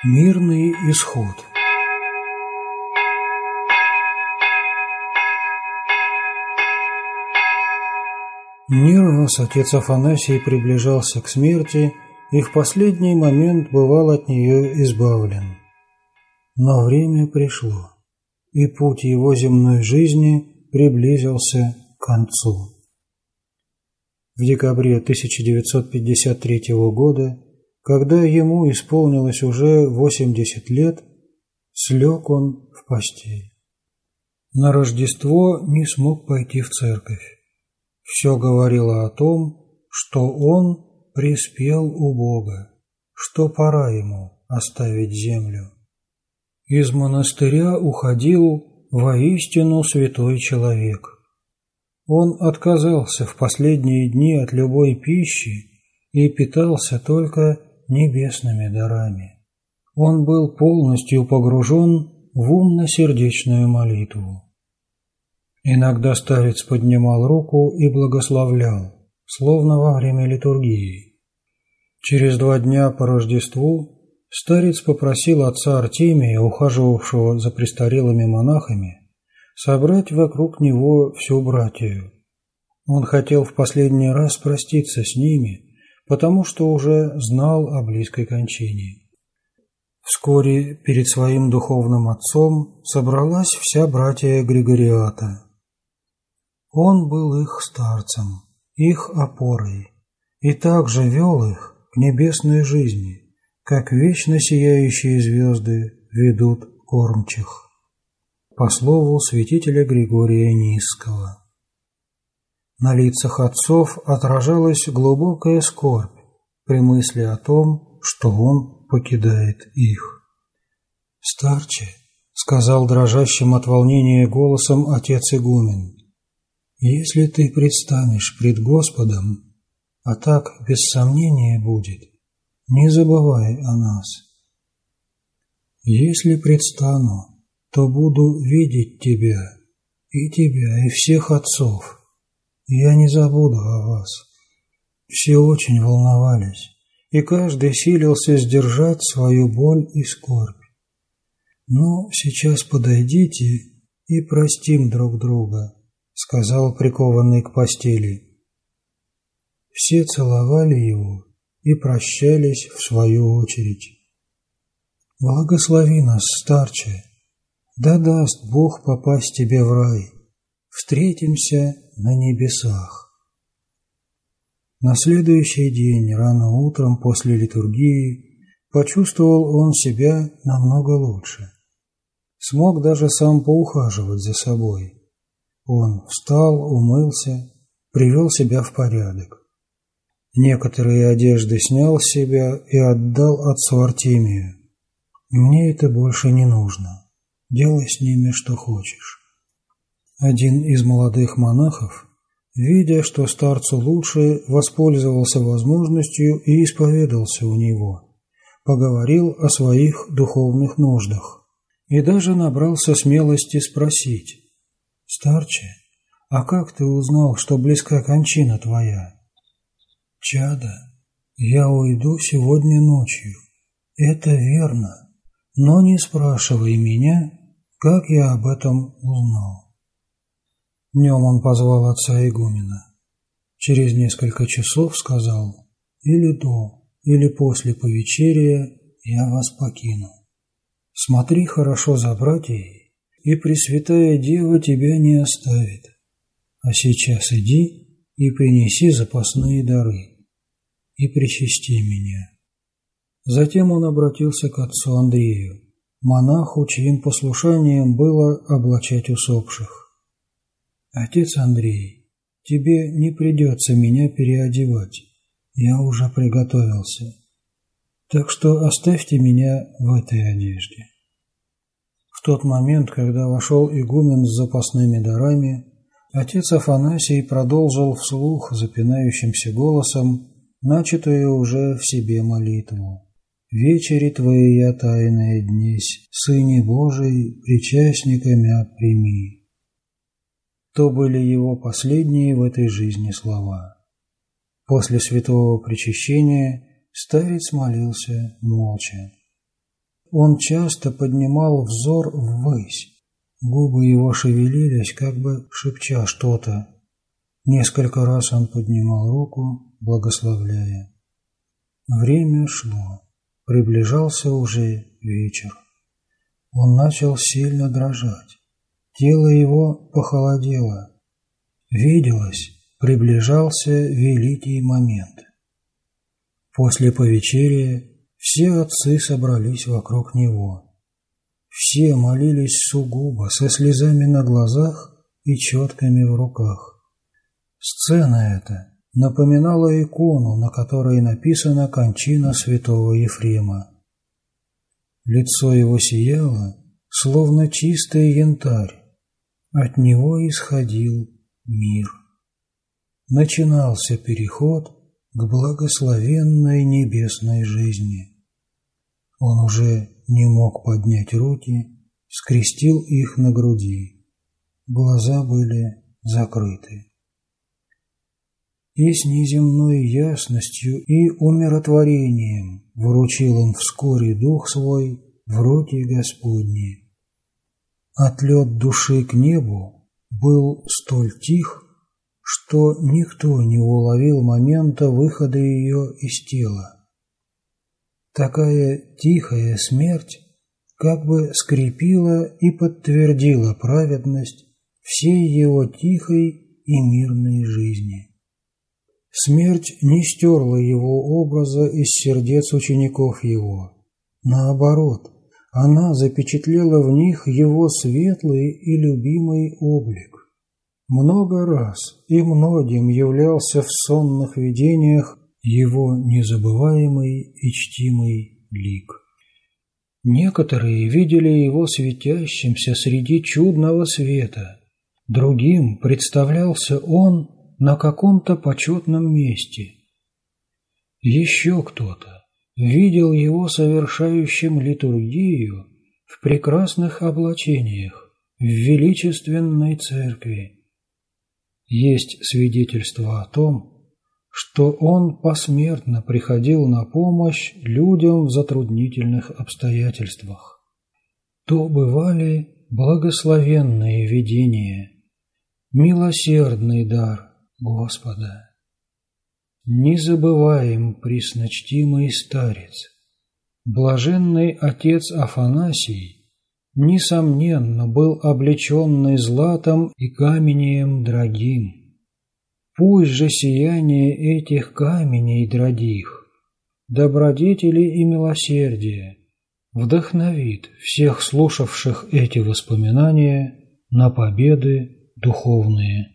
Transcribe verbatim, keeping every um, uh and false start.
Мирный исход. Не раз отец Афанасий приближался к смерти и в последний момент бывал от нее избавлен. Но время пришло, и путь его земной жизни приблизился к концу. В декабре тысяча девятьсот пятьдесят третьего года, когда ему исполнилось уже восемьдесят лет, слег он в постель. На Рождество не смог пойти в церковь. Все говорило о том, что он приспел у Бога, что пора ему оставить землю. Из монастыря уходил воистину святой человек. Он отказался в последние дни от любой пищи и питался только небесными дарами. Он был полностью погружен в умно-сердечную молитву. Иногда старец поднимал руку и благословлял, словно во время литургии. Через два дня по Рождеству старец попросил отца Артемия, ухаживавшего за престарелыми монахами, собрать вокруг него всю братию. Он хотел в последний раз проститься с ними, потому что уже знал о близкой кончине. Вскоре перед своим духовным отцом собралась вся братия Григориата. Он был их старцем, их опорой, и также вел их к небесной жизни, как вечно сияющие звезды ведут кормчих, по слову святителя Григория Нисского. На лицах отцов отражалась глубокая скорбь при мысли о том, что он покидает их. «Старче», — сказал дрожащим от волнения голосом отец игумен, — «если ты предстанешь пред Господом, а так без сомнения будет, не забывай о нас. Если предстану, то буду видеть тебя, и тебя, и всех отцов. Я не забуду о вас». Все очень волновались, и каждый силился сдержать свою боль и скорбь. «Ну, сейчас подойдите и простим друг друга», — сказал прикованный к постели. Все целовали его и прощались в свою очередь. «Благослови нас, старче, да даст Бог попасть тебе в рай. Встретимся на небесах». На следующий день, рано утром после литургии, почувствовал он себя намного лучше. Смог даже сам поухаживать за собой. Он встал, умылся, привел себя в порядок. Некоторые одежды снял с себя и отдал отцу Артемию. «Мне это больше не нужно. Делай с ними, что хочешь». Один из молодых монахов, видя, что старцу лучше, воспользовался возможностью и исповедался у него, поговорил о своих духовных нуждах и даже набрался смелости спросить: «Старче, а как ты узнал, что близка кончина твоя?» «Чадо, я уйду сегодня ночью, это верно, но не спрашивай меня, как я об этом узнал». Днем он позвал отца игумена. Через несколько часов сказал: «Или до, или после повечерия я вас покину. Смотри хорошо за братьей, и Пресвятая Дева тебя не оставит. А сейчас иди и принеси запасные дары, и причасти меня». Затем он обратился к отцу Андрею, монаху, чьим послушанием было облачать усопших. «Отец Андрей, тебе не придется меня переодевать, я уже приготовился, так что оставьте меня в этой одежде». В тот момент, когда вошел игумен с запасными дарами, отец Афанасий продолжил вслух запинающимся голосом начатую уже в себе молитву. «Вечери Твоя тайная днесь, Сыне Божий, причастниками прими». То были его последние в этой жизни слова. После святого причащения старец молился молча. он часто поднимал взор ввысь. Губы его шевелились, как бы шепча что-то. Несколько раз он поднимал руку, благословляя. Время шло. Приближался уже вечер. Он начал сильно дрожать. Тело его похолодело. Виделось, приближался великий момент. После повечерия все отцы собрались вокруг него. Все молились сугубо, со слезами на глазах и четками в руках. Сцена эта напоминала икону, на которой написана кончина святого Ефрема. Лицо его сияло, словно чистый янтарь. От него исходил мир. Начинался переход к благословенной небесной жизни. Он уже не мог поднять руки, скрестил их на груди. Глаза были закрыты. И с неземной ясностью и умиротворением вручил он вскоре дух свой в руки Господни. Отлет души к небу был столь тих, что никто не уловил момента выхода ее из тела. Такая тихая смерть как бы скрепила и подтвердила праведность всей его тихой и мирной жизни. Смерть не стерла его образа из сердец учеников его. Наоборот, она запечатлела в них его светлый и любимый облик. Много раз и многим являлся в сонных видениях его незабываемый и чтимый лик. Некоторые видели его светящимся среди чудного света, другим представлялся он на каком-то почетном месте. Еще кто-то видел его совершающим литургию в прекрасных облачениях в величественной церкви. Есть свидетельство о том, что он посмертно приходил на помощь людям в затруднительных обстоятельствах. То бывали благословенные видения, милосердный дар Господа. Не забываем пресночтимый старец, блаженный отец Афанасий, несомненно, был облеченный златом и каменем дорогим. Пусть же сияние этих каменей дорогих, добродетели и милосердия вдохновит всех слушавших эти воспоминания на победы духовные.